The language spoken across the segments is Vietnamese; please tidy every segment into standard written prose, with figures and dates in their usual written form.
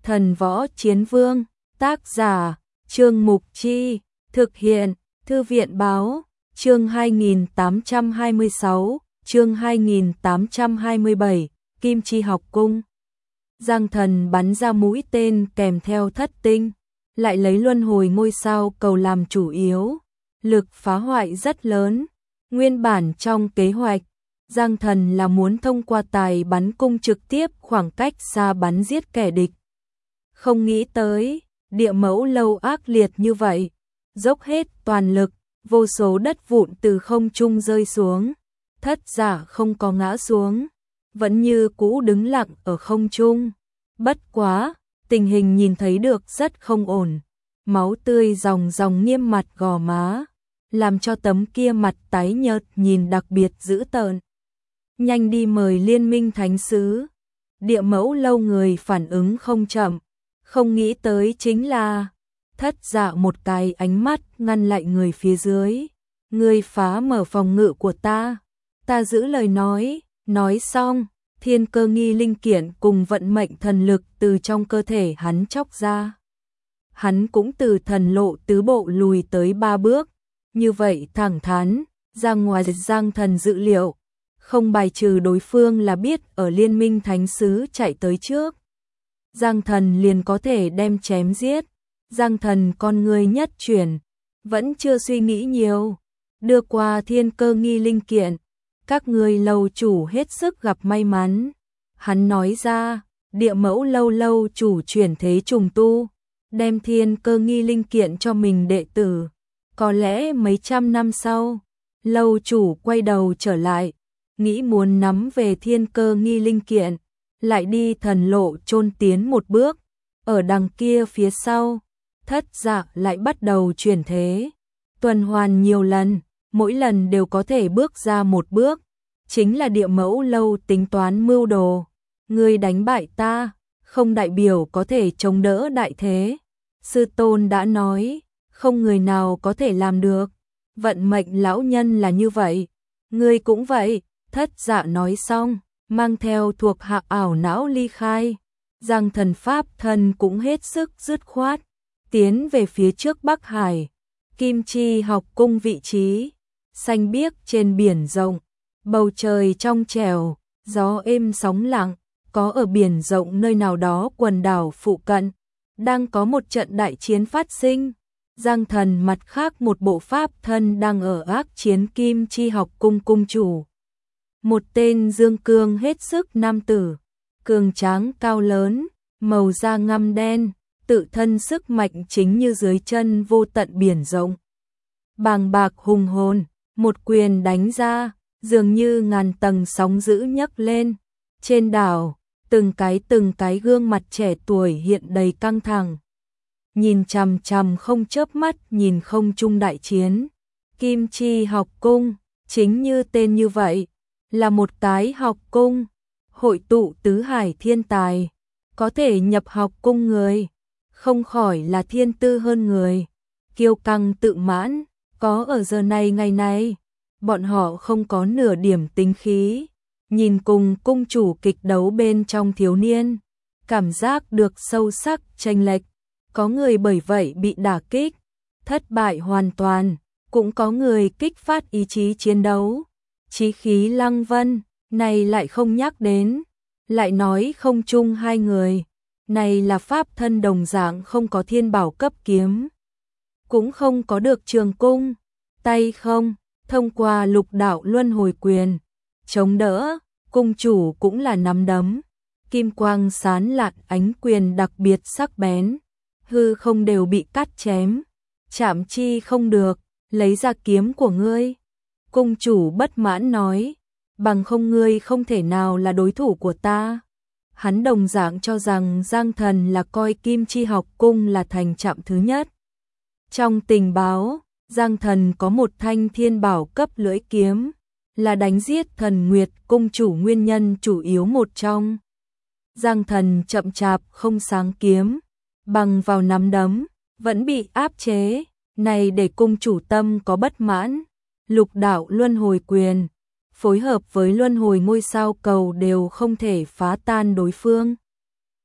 Thần Võ Chiến Vương, tác giả, Trương Mục Chi, thực hiện, Thư viện Báo, chương 2826, chương 2827, Kim Chi học cung. Giang Thần bắn ra mũi tên kèm theo thất tinh, lại lấy luân hồi ngôi sao cầu làm chủ yếu, lực phá hoại rất lớn. Nguyên bản trong kế hoạch, Giang Thần là muốn thông qua tài bắn cung trực tiếp khoảng cách xa bắn giết kẻ địch. Không nghĩ tới, địa mẫu lâu ác liệt như vậy, dốc hết toàn lực, vô số đất vụn từ không trung rơi xuống, thất giả không có ngã xuống, vẫn như cũ đứng lặng ở không trung. Bất quá, tình hình nhìn thấy được rất không ổn, máu tươi ròng ròng nghiêm mặt gò má, làm cho tấm kia mặt tái nhợt nhìn đặc biệt dữ tợn. Nhanh đi mời Liên Minh Thánh Sứ. Địa mẫu lâu người phản ứng không chậm, không nghĩ tới chính là thất dạ một cái ánh mắt ngăn lại người phía dưới. Người phá mở phòng ngự của ta giữ lời nói xong, thiên cơ nghi linh kiện cùng vận mệnh thần lực từ trong cơ thể hắn chóc ra. Hắn cũng từ thần lộ tứ bộ lùi tới 3 bước, như vậy thẳng thắn, ra ngoài Giang Thần dự liệu, không bài trừ đối phương là biết ở Liên Minh Thánh Sứ chạy tới trước. Giang Thần liền có thể đem chém giết. Giang Thần con người nhất chuyển, vẫn chưa suy nghĩ nhiều, đưa qua thiên cơ nghi linh kiện. Các người lâu chủ hết sức gặp may mắn. Hắn nói ra, địa mẫu lâu chủ chuyển thế trùng tu, đem thiên cơ nghi linh kiện cho mình đệ tử. Có lẽ mấy trăm năm sau, lâu chủ quay đầu trở lại, nghĩ muốn nắm về thiên cơ nghi linh kiện, lại đi thần lộ chôn tiến một bước. Ở đằng kia phía sau, thất dạ lại bắt đầu chuyển thế, tuần hoàn nhiều lần, mỗi lần đều có thể bước ra một bước. Chính là địa mẫu lâu tính toán mưu đồ. Người đánh bại ta, không đại biểu có thể chống đỡ đại thế. Sư tôn đã nói, không người nào có thể làm được. Vận mệnh lão nhân là như vậy, người cũng vậy. Thất dạ nói xong, mang theo thuộc hạ ảo não ly khai. Giang Thần pháp thân cũng hết sức dứt khoát, tiến về phía trước Bắc Hải, Kim Chi học cung vị trí, xanh biếc trên biển rộng, bầu trời trong trẻo, gió êm sóng lặng, có ở biển rộng nơi nào đó quần đảo phụ cận, đang có một trận đại chiến phát sinh. Giang Thần mặt khác một bộ pháp thân đang ở ác chiến Kim Chi học cung cung chủ. Một tên dương cương hết sức nam tử, cường tráng cao lớn, màu da ngăm đen, tự thân sức mạnh chính như dưới chân vô tận biển rộng. Bàng bạc hùng hồn, một quyền đánh ra, dường như ngàn tầng sóng dữ nhấc lên. Trên đảo, từng cái gương mặt trẻ tuổi hiện đầy căng thẳng, nhìn chằm chằm không chớp mắt nhìn không trung đại chiến. Kim Chi học cung, chính như tên như vậy, là một cái học cung, hội tụ tứ hải thiên tài, có thể nhập học cung người, không khỏi là thiên tư hơn người, kiêu căng tự mãn, có ở giờ này ngày này, bọn họ không có nửa điểm tính khí, nhìn cùng cung chủ kịch đấu bên trong thiếu niên, cảm giác được sâu sắc chênh lệch, có người bởi vậy bị đả kích, thất bại hoàn toàn, cũng có người kích phát ý chí chiến đấu. Chí khí lăng vân, này lại không nhắc đến, lại nói không chung hai người, này là pháp thân đồng dạng không có thiên bảo cấp kiếm, cũng không có được trường cung, tay không, thông qua lục đạo luân hồi quyền, chống đỡ, cung chủ cũng là nắm đấm, kim quang sán lạn ánh quyền đặc biệt sắc bén, hư không đều bị cắt chém, chạm chi không được, lấy ra kiếm của ngươi. Cung chủ bất mãn nói, bằng không ngươi không thể nào là đối thủ của ta. Hắn đồng dạng cho rằng Giang Thần là coi Kim Chi học cung là thành trạm thứ nhất. Trong tình báo, Giang Thần có một thanh thiên bảo cấp lưỡi kiếm, là đánh giết Thần Nguyệt cung chủ nguyên nhân chủ yếu một trong. Giang Thần chậm chạp không sáng kiếm, bằng vào nắm đấm, vẫn bị áp chế, này để cung chủ tâm có bất mãn. Lục đạo luân hồi quyền, phối hợp với luân hồi ngôi sao cầu đều không thể phá tan đối phương.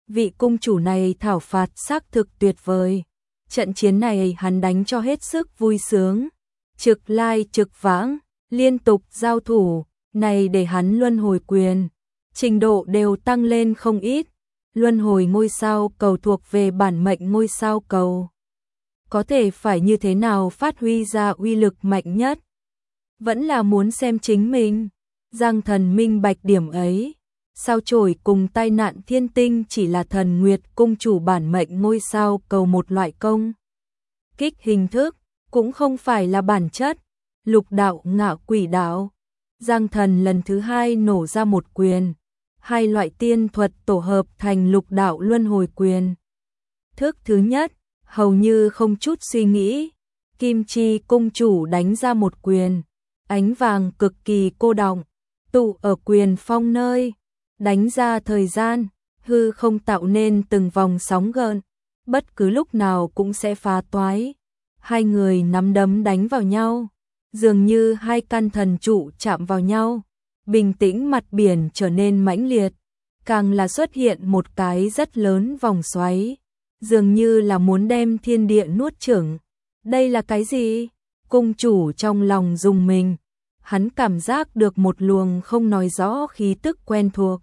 Vị cung chủ này thảo phạt xác thực tuyệt vời. Trận chiến này hắn đánh cho hết sức vui sướng. Trực lai trực vãng, liên tục giao thủ, này để hắn luân hồi quyền. Trình độ đều tăng lên không ít. Luân hồi ngôi sao cầu thuộc về bản mệnh ngôi sao cầu. Có thể phải như thế nào phát huy ra uy lực mạnh nhất. Vẫn là muốn xem chính mình. Giang Thần minh bạch điểm ấy. Sao chổi cùng tai nạn thiên tinh chỉ là Thần Nguyệt cung chủ bản mệnh ngôi sao cầu một loại công kích hình thức, cũng không phải là bản chất. Lục đạo ngạo quỷ đạo. Giang Thần lần thứ hai nổ ra một quyền. Hai loại tiên thuật tổ hợp thành lục đạo luân hồi quyền. Thức thứ nhất, hầu như không chút suy nghĩ, Kim Chi cung chủ đánh ra một quyền. Ánh vàng cực kỳ cô đọng, tụ ở quyền phong nơi. Đánh ra thời gian, hư không tạo nên từng vòng sóng gợn, bất cứ lúc nào cũng sẽ phá toái. Hai người nắm đấm đánh vào nhau, dường như hai căn thần trụ chạm vào nhau. Bình tĩnh mặt biển trở nên mãnh liệt, càng là xuất hiện một cái rất lớn vòng xoáy, dường như là muốn đem thiên địa nuốt chửng. Đây là cái gì? Cung chủ trong lòng rùng mình, hắn cảm giác được một luồng không nói rõ khí tức quen thuộc.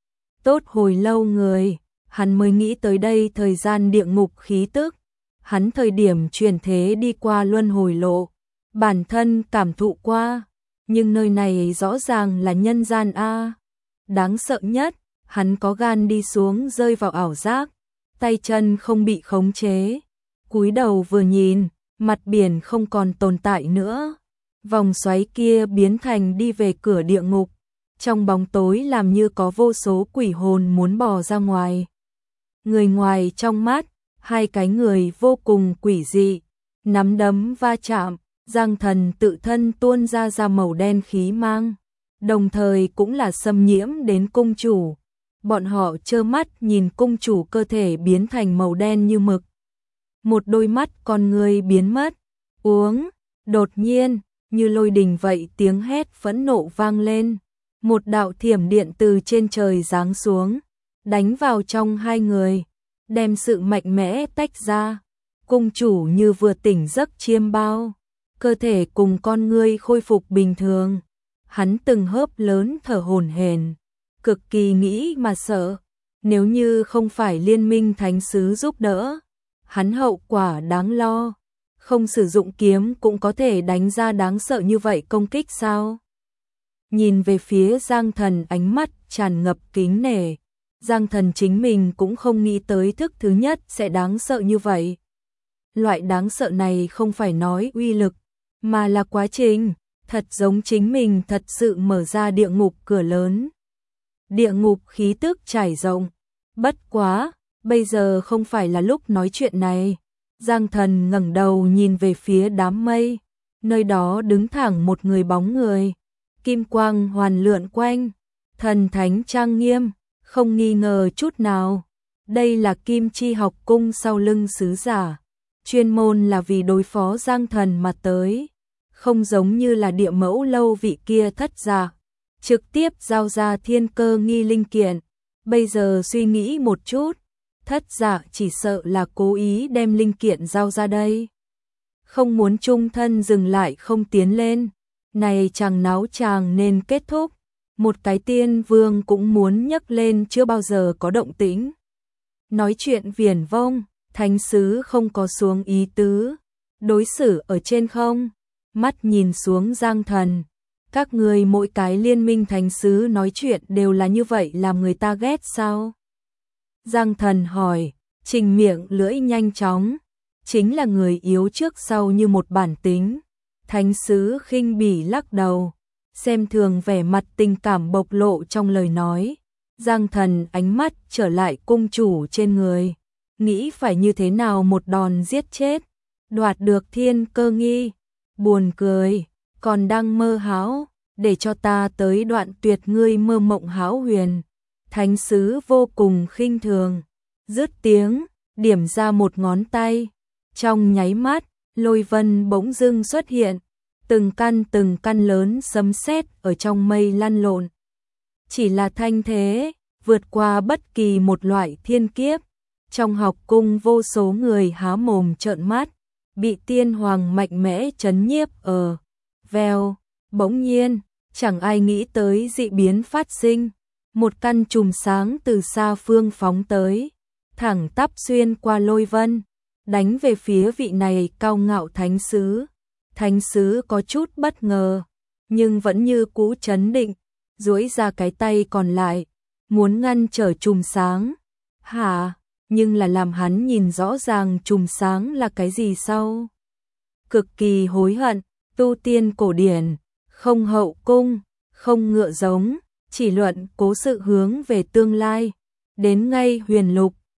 Tốt hồi lâu người, hắn mới nghĩ tới đây thời gian địa ngục khí tức. Hắn thời điểm chuyển thế đi qua luân hồi lộ, bản thân cảm thụ qua, nhưng nơi này rõ ràng là nhân gian a. Đáng sợ nhất, hắn có gan đi xuống rơi vào ảo giác, tay chân không bị khống chế. Cúi đầu vừa nhìn, mặt biển không còn tồn tại nữa. Vòng xoáy kia biến thành đi về cửa địa ngục. Trong bóng tối làm như có vô số quỷ hồn muốn bò ra ngoài. Người ngoài trong mắt, hai cái người vô cùng quỷ dị, nắm đấm va chạm, Giang Thần tự thân tuôn ra màu đen khí mang, đồng thời cũng là xâm nhiễm đến cung chủ. Bọn họ trơ mắt nhìn cung chủ cơ thể biến thành màu đen như mực. Một đôi mắt con người biến mất, uống, đột nhiên, như lôi đình vậy tiếng hét phẫn nộ vang lên. Một đạo thiểm điện từ trên trời giáng xuống, đánh vào trong hai người, đem sự mạnh mẽ tách ra. Cung chủ như vừa tỉnh giấc chiêm bao, cơ thể cùng con ngươi khôi phục bình thường. Hắn từng hớp lớn thở hổn hển, cực kỳ nghĩ mà sợ. Nếu như không phải liên minh thánh sứ giúp đỡ, hắn hậu quả đáng lo. Không sử dụng kiếm cũng có thể đánh ra đáng sợ như vậy công kích sao? Nhìn về phía Giang Thần ánh mắt tràn ngập kính nể. Giang Thần chính mình cũng không nghĩ tới thức thứ nhất sẽ đáng sợ như vậy. Loại đáng sợ này không phải nói uy lực, mà là quá trình, thật giống chính mình thật sự mở ra địa ngục cửa lớn. Địa ngục khí tức trải rộng, bất quá, bây giờ không phải là lúc nói chuyện này. Giang Thần ngẩng đầu nhìn về phía đám mây, nơi đó đứng thẳng một người bóng người. Kim quang hoàn lượn quanh, thần thánh trang nghiêm, không nghi ngờ chút nào. Đây là Kim Chi học cung sau lưng sứ giả, chuyên môn là vì đối phó Giang Thần mà tới, không giống như là địa mẫu lâu vị kia thất giả, trực tiếp giao ra thiên cơ nghi linh kiện. Bây giờ suy nghĩ một chút, thất giả chỉ sợ là cố ý đem linh kiện giao ra đây, không muốn chung thân dừng lại không tiến lên. Này chàng náo chàng nên kết thúc, một cái tiên vương cũng muốn nhấc lên chưa bao giờ có động tĩnh. Nói chuyện viển vông, thánh sứ không có xuống ý tứ, đối xử ở trên không, mắt nhìn xuống Giang Thần. Các người mỗi cái liên minh thánh sứ nói chuyện đều là như vậy làm người ta ghét sao? Giang Thần hỏi, trình miệng lưỡi nhanh chóng, chính là người yếu trước sau như một bản tính. Thánh sứ khinh bỉ lắc đầu, xem thường vẻ mặt tình cảm bộc lộ trong lời nói. Giang Thần ánh mắt trở lại cung chủ trên người, nghĩ phải như thế nào một đòn giết chết, đoạt được thiên cơ nghi. Buồn cười, còn đang mơ hão, để cho ta tới đoạn tuyệt ngươi mơ mộng hão huyền. Thánh sứ vô cùng khinh thường, dứt tiếng, điểm ra một ngón tay. Trong nháy mắt, lôi vân bỗng dưng xuất hiện, từng căn lớn sấm sét ở trong mây lăn lộn. Chỉ là thanh thế, vượt qua bất kỳ một loại thiên kiếp. Trong học cung vô số người há mồm trợn mắt, bị tiên hoàng mạnh mẽ trấn nhiếp ở veo. Bỗng nhiên, chẳng ai nghĩ tới dị biến phát sinh. Một căn chùm sáng từ xa phương phóng tới, thẳng tắp xuyên qua lôi vân, đánh về phía vị này cao ngạo thánh sứ. Thánh sứ có chút bất ngờ, nhưng vẫn như cũ trấn định, duỗi ra cái tay còn lại, muốn ngăn trở chùm sáng. Hả? Nhưng là làm hắn nhìn rõ ràng chùm sáng là cái gì sau. Cực kỳ hối hận, tu tiên cổ điển, không hậu cung, không ngựa giống, chỉ luận cố sự hướng về tương lai. Đến ngay huyền lục,